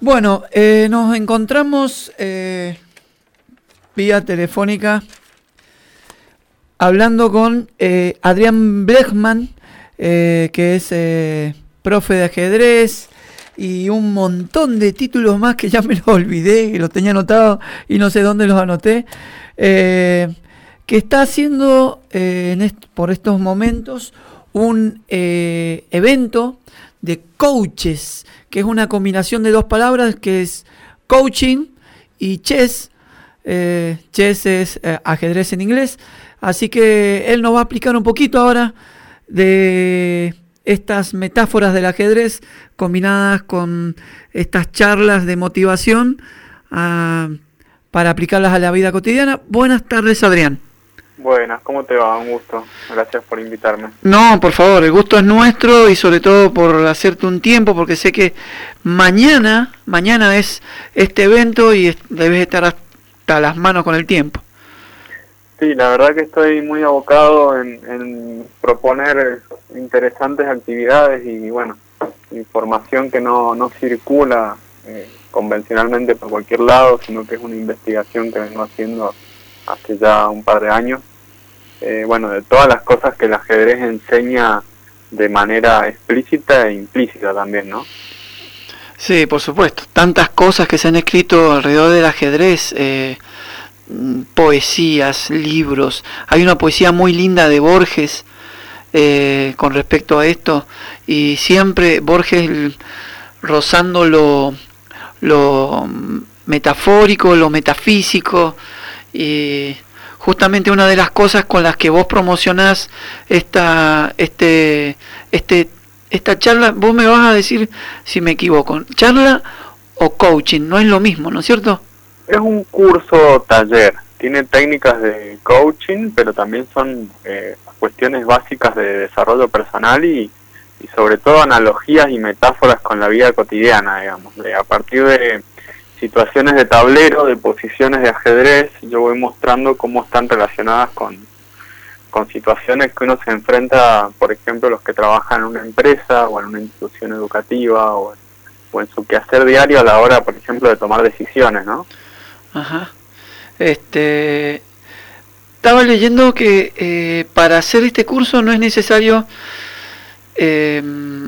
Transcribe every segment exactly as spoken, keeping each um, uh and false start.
Bueno, eh, nos encontramos eh, vía telefónica hablando con eh, Adrián Bregman, eh, que es eh, profe de ajedrez y un montón de títulos más que ya me los olvidé, que los tenía anotados y no sé dónde los anoté, eh, que está haciendo eh, en est- por estos momentos un eh, evento de coaches, que es una combinación de dos palabras, que es coaching y chess. Eh, chess es eh, ajedrez en inglés. Así que él nos va a explicar un poquito ahora de estas metáforas del ajedrez combinadas con estas charlas de motivación uh, para aplicarlas a la vida cotidiana. Buenas tardes, Adrián. Buenas, ¿cómo te va? Un gusto. Gracias por invitarme. No, por favor, el gusto es nuestro y sobre todo por hacerte un tiempo, porque sé que mañana, mañana es este evento y debes estar hasta las manos con el tiempo. Sí, la verdad que estoy muy abocado en, en proponer interesantes actividades y, bueno, información que no, no circula eh, convencionalmente por cualquier lado, sino que es una investigación que vengo haciendo hace ya un par de años. Eh, bueno, de todas las cosas que el ajedrez enseña de manera explícita e implícita también, ¿no? Sí, por supuesto. Tantas cosas que se han escrito alrededor del ajedrez, eh, poesías, libros. Hay una poesía muy linda de Borges eh, con respecto a esto, y siempre Borges rozando lo, lo metafórico, lo metafísico, y justamente una de las cosas con las que vos promocionás esta, este, este, esta charla, vos me vas a decir si me equivoco, charla o coaching, no es lo mismo, ¿no es cierto? Es un curso taller, tiene técnicas de coaching, pero también son eh, cuestiones básicas de desarrollo personal y, y sobre todo analogías y metáforas con la vida cotidiana, digamos, de, a partir de situaciones de tablero, de posiciones de ajedrez, yo voy mostrando cómo están relacionadas con, con situaciones que uno se enfrenta, por ejemplo, los que trabajan en una empresa o en una institución educativa o, o en su quehacer diario a la hora, por ejemplo, de tomar decisiones, ¿no? Ajá. Este, estaba leyendo que eh, para hacer este curso no es necesario eh,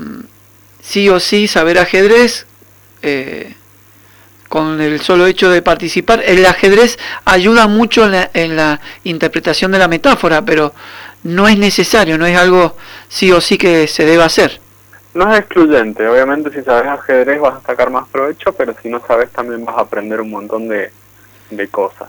sí o sí saber ajedrez. Eh, con el solo hecho de participar, el ajedrez ayuda mucho en la, en la interpretación de la metáfora, pero no es necesario, no es algo sí o sí que se deba hacer. No es excluyente, obviamente si sabes ajedrez vas a sacar más provecho, pero si no sabes también vas a aprender un montón de, de cosas.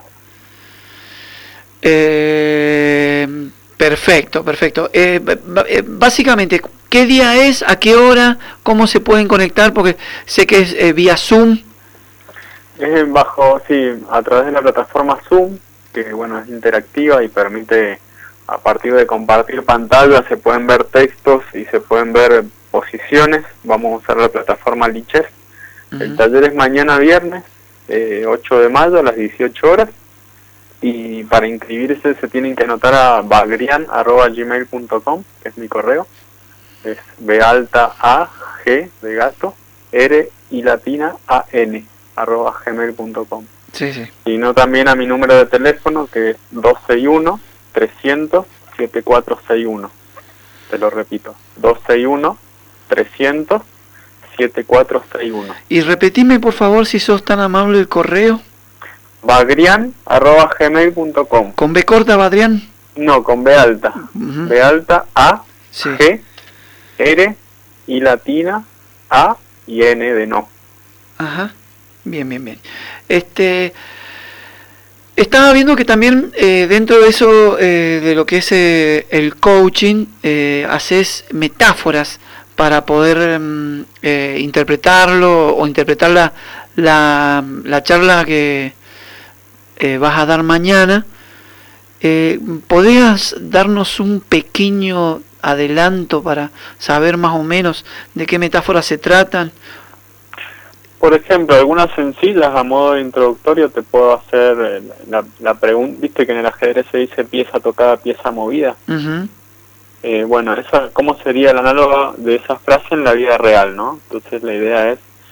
Eh, perfecto, perfecto. Eh, b- básicamente, ¿qué día es? ¿A qué hora? ¿Cómo se pueden conectar? Porque sé que es eh, vía Zoom. Es bajo, sí, a través de la plataforma Zoom, que bueno, es interactiva y permite, a partir de compartir pantalla, se pueden ver textos y se pueden ver posiciones. Vamos a usar la plataforma Lichess. Uh-huh. El taller es mañana viernes, eh, ocho de mayo a las dieciocho horas. Y para inscribirse se tienen que anotar a bagrian arroba gmail punto com, que es mi correo. Es B alta A, G de gato, R y latina A N. arroba gmail punto com. Sí, sí. Y no también a mi número de teléfono, que es dos seis uno, trescientos, setenta y cuatro sesenta y uno. Te lo repito, dos seis uno, trescientos, setenta y cuatro sesenta y uno. Y repetime por favor, si sos tan amable, el correo. bagrian arroba gmail punto com. ¿Con B corta, Badrián? No, con B alta. Uh-huh. B alta, A, sí. G, R y latina, A y N de no. Ajá. Bien, bien, bien. Este, estaba viendo que también eh, dentro de eso, eh, de lo que es eh, el coaching, eh, haces metáforas para poder eh, interpretarlo o interpretar la, la, la charla que eh, vas a dar mañana. Eh, ¿Podrías darnos un pequeño adelanto para saber más o menos de qué metáforas se tratan? Por ejemplo, algunas sencillas a modo introductorio te puedo hacer la, la pregunta, viste que en el ajedrez se dice pieza tocada, pieza movida. Uh-huh. Eh, bueno, esa, ¿cómo sería el análogo de esa frase en la vida real, no? Entonces la idea es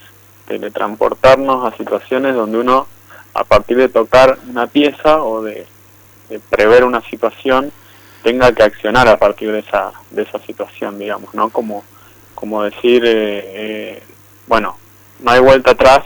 teletransportarnos a situaciones donde uno, a partir de tocar una pieza o de, de prever una situación, tenga que accionar a partir de esa de esa situación, digamos, ¿no? Como, como decir, eh, eh, bueno, no hay vuelta atrás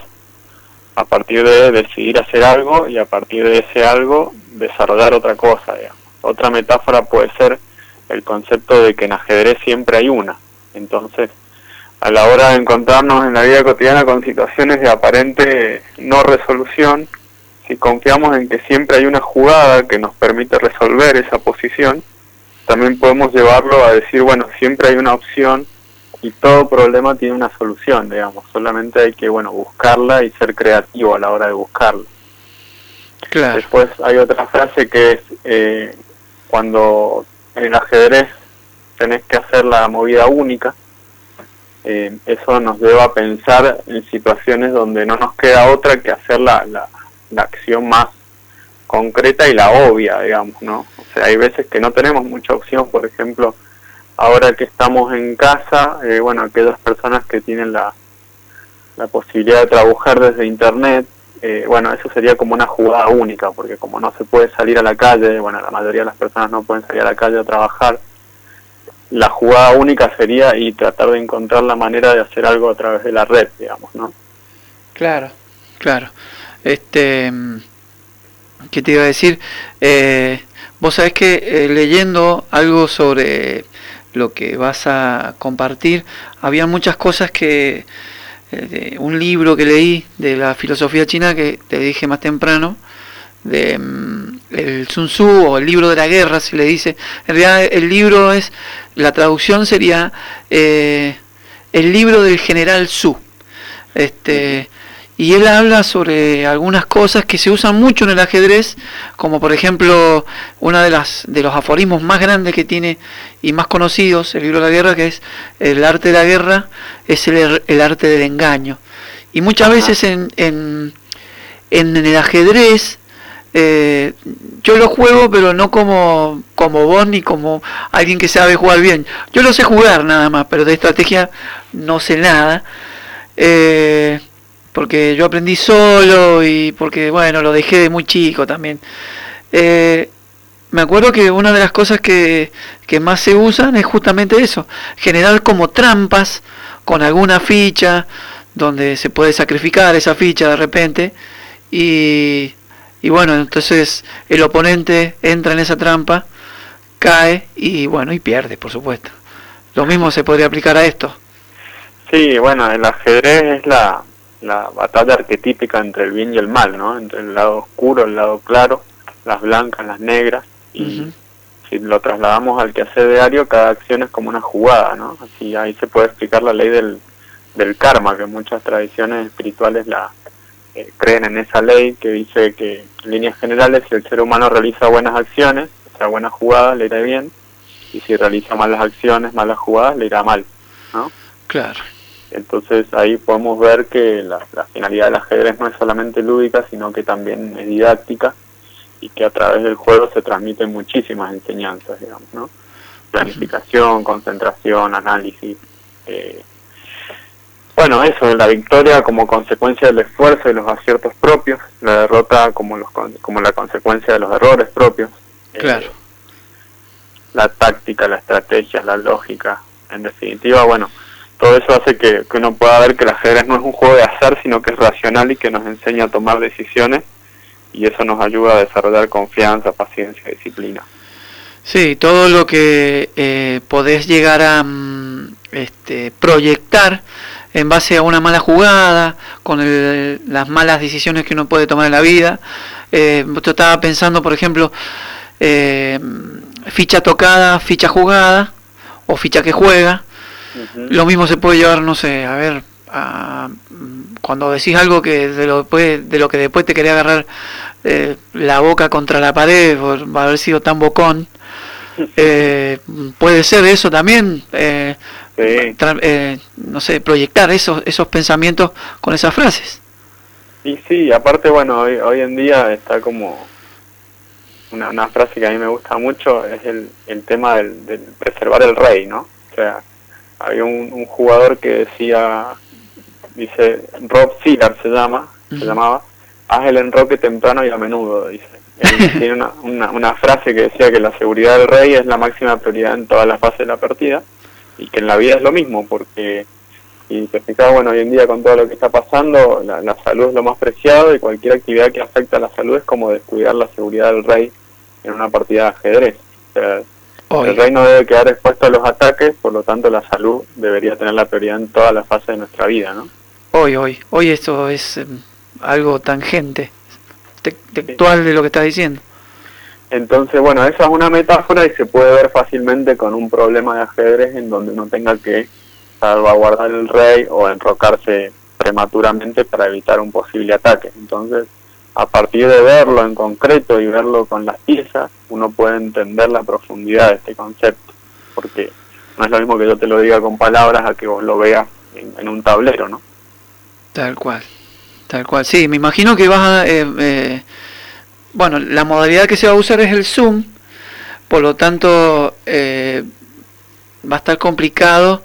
a partir de decidir hacer algo y a partir de ese algo desarrollar otra cosa, digamos. Otra metáfora puede ser el concepto de que en ajedrez siempre hay una. Entonces, a la hora de encontrarnos en la vida cotidiana con situaciones de aparente no resolución, si confiamos en que siempre hay una jugada que nos permite resolver esa posición, también podemos llevarlo a decir, bueno, siempre hay una opción y todo problema tiene una solución, digamos. Solamente hay que, bueno, buscarla y ser creativo a la hora de buscarla. Claro. Después hay otra frase que es, eh, cuando en el ajedrez tenés que hacer la movida única, eh, eso nos lleva a pensar en situaciones donde no nos queda otra que hacer la, la, la acción más concreta y la obvia, digamos, ¿no? O sea, hay veces que no tenemos mucha opción. Por ejemplo, ahora que estamos en casa, eh, bueno, aquellas personas que tienen la, la posibilidad de trabajar desde internet, eh, bueno, eso sería como una jugada única, porque como no se puede salir a la calle, bueno, la mayoría de las personas no pueden salir a la calle a trabajar, la jugada única sería y tratar de encontrar la manera de hacer algo a través de la red, digamos, ¿no? Claro, claro. Este, ¿qué te iba a decir? Eh, vos sabés que eh, leyendo algo sobre lo que vas a compartir, había muchas cosas que, eh, de un libro que leí de la filosofía china que te dije más temprano, de um, el Sun Tzu, o el libro de la guerra, se le dice. En realidad el libro es, la traducción sería eh, el libro del general Su. Este, y él habla sobre algunas cosas que se usan mucho en el ajedrez, como por ejemplo una de las de los aforismos más grandes que tiene y más conocidos el libro de la guerra, que es el arte de la guerra es el, el arte del engaño. Y muchas veces en, en, en el ajedrez Eh, yo lo juego, pero no como como vos ni como alguien que sabe jugar bien. Yo lo sé jugar nada más, pero de estrategia no sé nada, eh, porque yo aprendí solo y porque, bueno, lo dejé de muy chico también. Eh, me acuerdo que una de las cosas que, que más se usan es justamente eso, generar como trampas con alguna ficha, donde se puede sacrificar esa ficha de repente, y Y bueno, entonces el oponente entra en esa trampa, cae y bueno, y pierde, por supuesto. Lo mismo se podría aplicar a esto. Sí, bueno, el ajedrez es la, la batalla arquetípica entre el bien y el mal, ¿no? Entre el lado oscuro, el lado claro, las blancas, las negras. Y uh-huh. si lo trasladamos al quehacer diario, cada acción es como una jugada, ¿no? Así ahí se puede explicar la ley del, del karma, que muchas tradiciones espirituales la eh, creen en esa ley, que dice que en líneas generales, si el ser humano realiza buenas acciones, o sea, buenas jugadas, le irá bien, y si realiza malas acciones, malas jugadas, le irá mal, ¿no? Claro. Entonces ahí podemos ver que la, la finalidad del ajedrez no es solamente lúdica, sino que también es didáctica, y que a través del juego se transmiten muchísimas enseñanzas, digamos, ¿no? Planificación, concentración, análisis. Eh, bueno, eso, la victoria como consecuencia del esfuerzo y los aciertos propios, la derrota como, los, como la consecuencia de los errores propios. Claro. Eh, la táctica, la estrategia, la lógica, en definitiva, bueno, todo eso hace que, que uno pueda ver que el ajedrez no es un juego de azar, sino que es racional y que nos enseña a tomar decisiones, y eso nos ayuda a desarrollar confianza, paciencia, disciplina. Sí, todo lo que eh, podés llegar a mm, este, proyectar en base a una mala jugada, con el, las malas decisiones que uno puede tomar en la vida. Eh, yo estaba pensando, por ejemplo, eh, ficha tocada, ficha jugada, o ficha que juega. Uh-huh. Lo mismo se puede llevar, no sé, a ver, a, cuando decís algo que de lo, después, de lo que después te quería agarrar eh, la boca contra la pared por haber sido tan bocón, eh, puede ser eso también, eh, sí. tra- eh, no sé, proyectar esos esos pensamientos con esas frases. Y sí, aparte, bueno, hoy, hoy en día está como una, una frase que a mí me gusta mucho, es el, el tema del, del preservar el rey, ¿no? O sea, había un, un jugador que decía, dice, Rob Sillard se llama, uh-huh. se llamaba, haz el enroque temprano y a menudo, dice. Él tiene una, una, una frase que decía que la seguridad del rey es la máxima prioridad en todas las fases de la partida, y que en la vida es lo mismo, porque si te fijas, bueno, hoy en día con todo lo que está pasando, la, la salud es lo más preciado, y cualquier actividad que afecta a la salud es como descuidar la seguridad del rey en una partida de ajedrez. O sea, Hoy. el rey no debe quedar expuesto a los ataques, por lo tanto la salud debería tener la prioridad en todas las fases de nuestra vida, ¿no? Hoy, hoy, hoy esto es eh, algo tangente, te textual sí. de lo que estás diciendo. Entonces, bueno, esa es una metáfora y se puede ver fácilmente con un problema de ajedrez en donde uno tenga que salvaguardar el rey o enrocarse prematuramente para evitar un posible ataque. Entonces, a partir de verlo en concreto y verlo con las piezas, uno puede entender la profundidad de este concepto, porque no es lo mismo que yo te lo diga con palabras a que vos lo veas en, en un tablero, ¿no? Tal cual, tal cual. Sí, me imagino que vas a... Eh, eh, bueno, la modalidad que se va a usar es el Zoom, por lo tanto eh, va a estar complicado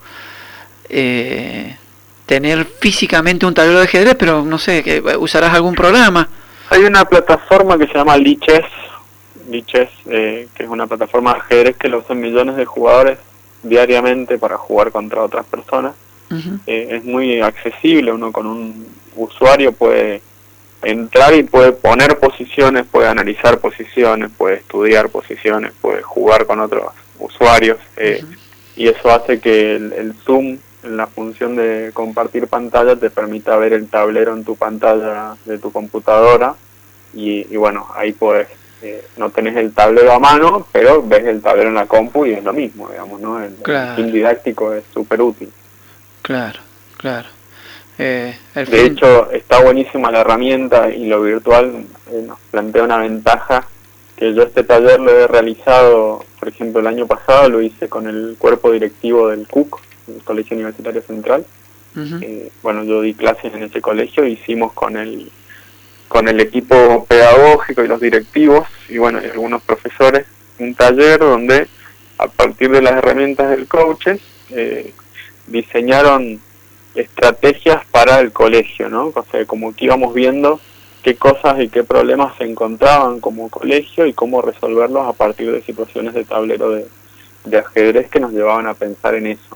eh, tener físicamente un tablero de ajedrez, pero no sé, que ¿usarás algún programa? Hay una plataforma que se llama Lichess, Lichess eh, que es una plataforma de ajedrez que lo usan millones de jugadores diariamente para jugar contra otras personas. Uh-huh. Eh, es muy accesible, uno con un usuario puede entrar y puede poner posiciones, puede analizar posiciones, puede estudiar posiciones, puede jugar con otros usuarios, eh, uh-huh. y eso hace que el, el Zoom, en la función de compartir pantalla, te permita ver el tablero en tu pantalla de tu computadora, y, y bueno, ahí puedes, eh, no tenés el tablero a mano, pero ves el tablero en la compu y es lo mismo, digamos, ¿no? El, claro. el fin didáctico es súper útil. Claro, claro. Eh, el de fin... hecho, está buenísima la herramienta, y lo virtual eh, nos plantea una ventaja, que yo este taller lo he realizado, por ejemplo, el año pasado lo hice con el cuerpo directivo del C U C, el Colegio Universitario Central. Uh-huh. eh, bueno, yo di clases en ese colegio, hicimos con el con el equipo pedagógico y los directivos, y bueno, y algunos profesores, un taller donde a partir de las herramientas del coaches eh, diseñaron estrategias para el colegio, ¿no? O sea, como que íbamos viendo qué cosas y qué problemas se encontraban como colegio y cómo resolverlos a partir de situaciones de tablero de, de ajedrez que nos llevaban a pensar en eso.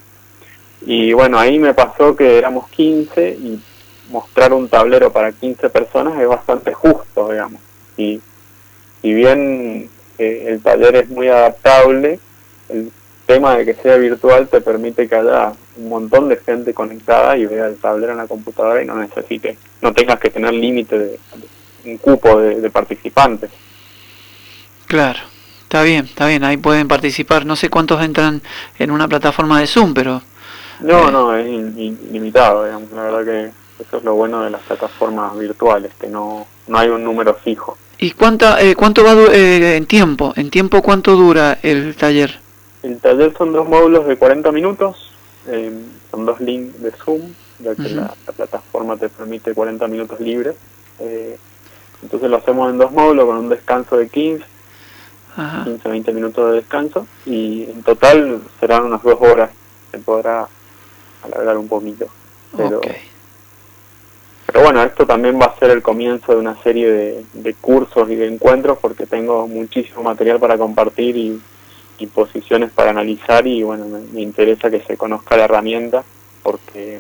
Y bueno, ahí me pasó que éramos quince y mostrar un tablero para quince personas es bastante justo, digamos. Y si bien eh, el taller es muy adaptable, el tema de que sea virtual te permite que haya un montón de gente conectada y vea el tablero en la computadora y no necesite, no tengas que tener límite de, de un cupo de, de participantes. Claro, está bien, está bien, ahí pueden participar, no sé cuántos entran en una plataforma de Zoom, pero... No, eh... no, es ilimitado, digamos, la verdad que eso es lo bueno de las plataformas virtuales, que no, no hay un número fijo. ¿Y cuánta, eh, cuánto va eh, en tiempo? ¿En tiempo cuánto dura el taller? El taller son dos módulos de cuarenta minutos, eh, son dos links de Zoom, ya que uh-huh. la, la plataforma te permite cuarenta minutos libres. Eh, entonces lo hacemos en dos módulos con un descanso de quince, uh-huh. quince a veinte minutos de descanso, y en total serán unas dos horas, se podrá alargar un poquito. Pero, okay. pero bueno, esto también va a ser el comienzo de una serie de, de cursos y de encuentros, porque tengo muchísimo material para compartir y y posiciones para analizar, y bueno, me, me interesa que se conozca la herramienta, porque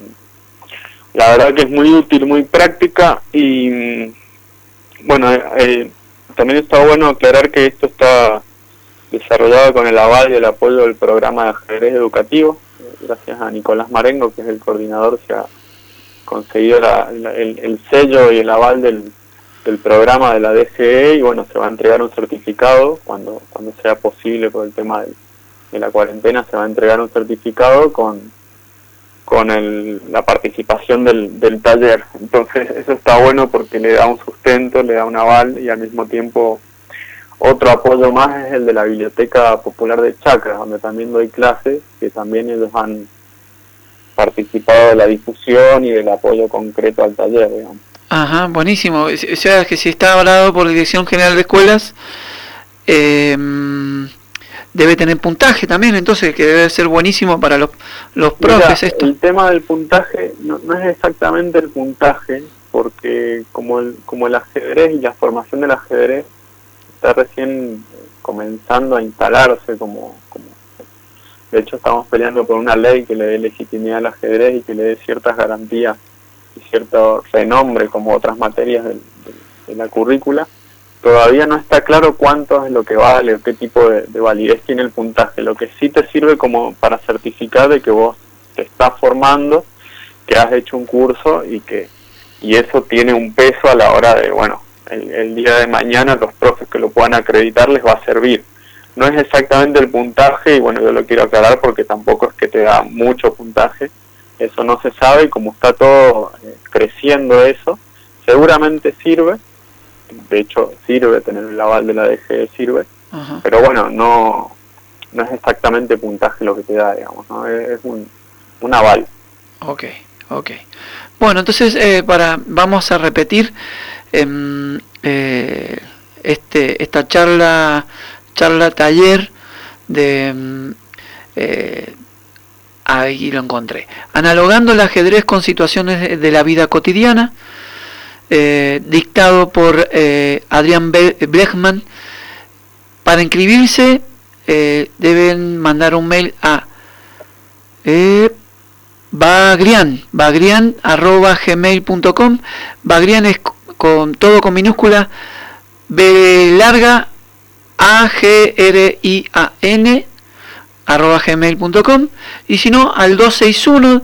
la verdad que es muy útil, muy práctica, y bueno, eh, también está bueno aclarar que esto está desarrollado con el aval y el apoyo del programa de ajedrez educativo, gracias a Nicolás Marengo, que es el coordinador, se ha conseguido la, la, el, el sello y el aval del del programa de la D G E, y bueno, se va a entregar un certificado cuando cuando sea posible por el tema de, de la cuarentena, se va a entregar un certificado con con el, la participación del, del taller. Entonces eso está bueno porque le da un sustento, le da un aval, y al mismo tiempo otro apoyo más es el de la Biblioteca Popular de Chacras, donde también doy clases, que también ellos han participado de la difusión y del apoyo concreto al taller, digamos. Ajá, buenísimo. O sea, que si está avalado por la Dirección General de Escuelas, eh, debe tener puntaje también, entonces, que debe ser buenísimo para los, los profes. Mira, esto. el tema del puntaje no, no es exactamente el puntaje, porque como el, como el ajedrez y la formación del ajedrez está recién comenzando a instalarse, como, como de hecho estamos peleando por una ley que le dé legitimidad al ajedrez y que le dé ciertas garantías y cierto renombre como otras materias del, de, de la currícula. Todavía no está claro cuánto es lo que vale o qué tipo de, de validez tiene el puntaje. Lo que sí te sirve como para certificar de que vos te estás formando, que has hecho un curso y que y eso tiene un peso a la hora de, bueno, el, el día de mañana los profes que lo puedan acreditar les va a servir. No es exactamente el puntaje, y bueno, yo lo quiero aclarar porque tampoco es que te da mucho puntaje, eso no se sabe, y como está todo eh, creciendo eso, seguramente sirve, de hecho sirve, tener el aval de la D G E sirve, Ajá. pero bueno, no no es exactamente puntaje lo que te da, digamos, ¿no? Es, es un, un aval. Ok, ok. Bueno, entonces eh, para vamos a repetir eh, eh, este esta charla charla taller de eh, ahí lo encontré, analogando el ajedrez con situaciones de, de la vida cotidiana, eh, dictado por eh, Adrián Bregman. Para inscribirse eh, deben mandar un mail a eh, bagrian bagrian arroba gmail punto com. Bagrian es con todo con minúscula, B larga, A G R I A N arroba gmail punto com, y si no al dos seis uno,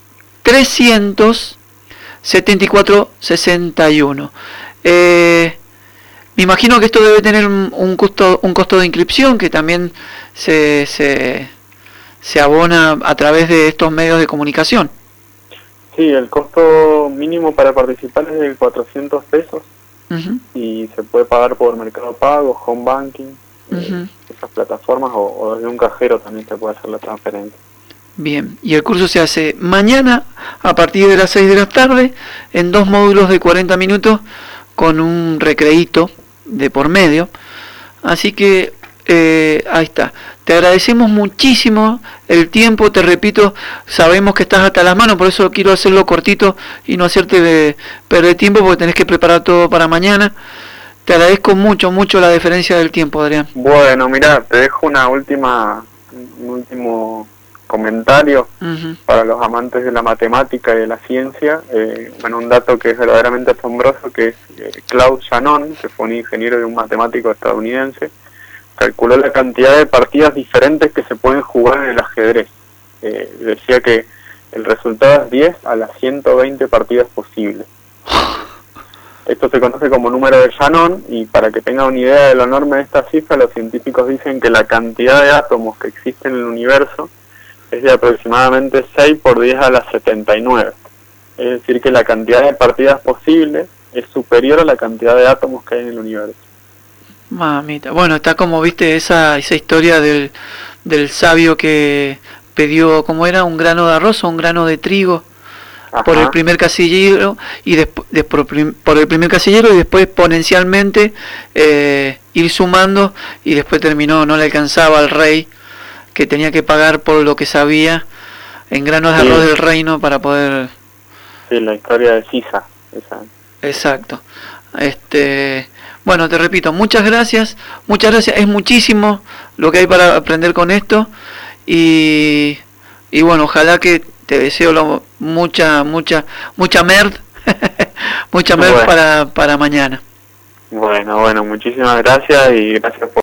trescientos setenta y cuatro sesenta y uno. Eh, me imagino que esto debe tener un, un costo un costo de inscripción que también se, se, se abona a través de estos medios de comunicación. Sí, el costo mínimo para participar es de cuatrocientos pesos. Uh-huh. Y se puede pagar por Mercado Pago, Home Banking, uh-huh. eh, esas plataformas, o, o desde un cajero también se puede hacer la transferencia. Bien, y el curso se hace mañana a partir de las seis de la tarde en dos módulos de cuarenta minutos con un recreíto de por medio. Así que eh, ahí está. Te agradecemos muchísimo el tiempo, te repito, sabemos que estás hasta las manos, por eso quiero hacerlo cortito y no hacerte de perder tiempo porque tenés que preparar todo para mañana. Te agradezco mucho, mucho la diferencia del tiempo, Adrián. Bueno, mira, te dejo una última, un último comentario uh-huh. para los amantes de la matemática y de la ciencia. Eh, bueno, un dato que es verdaderamente asombroso, que es eh, Claude Shannon, que fue un ingeniero y un matemático estadounidense, calculó la cantidad de partidas diferentes que se pueden jugar en el ajedrez. Eh, decía que el resultado es diez a las ciento veinte partidas posibles. Esto se conoce como número de Shannon, y para que tengan una idea de lo enorme de esta cifra, los científicos dicen que la cantidad de átomos que existen en el universo es de aproximadamente seis por diez a la setenta y nueve. Es decir, que la cantidad de partidas posibles es superior a la cantidad de átomos que hay en el universo. Mamita, bueno, está como viste esa esa historia del, del sabio que pidió, ¿cómo era? Un grano de arroz o un grano de trigo. Ajá. Por el primer casillero y después de, por, por el primer casillero y después exponencialmente eh, ir sumando, y después terminó, no le alcanzaba al rey, que tenía que pagar por lo que sabía en granos de sí. arroz del reino para poder. Sí, la historia de Sisa. Esa. Exacto. Este, bueno, te repito, muchas gracias, muchas gracias, es muchísimo lo que hay para aprender con esto, y, y bueno, ojalá que te deseo lo, mucha, mucha, mucha merd, mucha merd bueno. para, para mañana. Bueno, bueno, muchísimas gracias y gracias por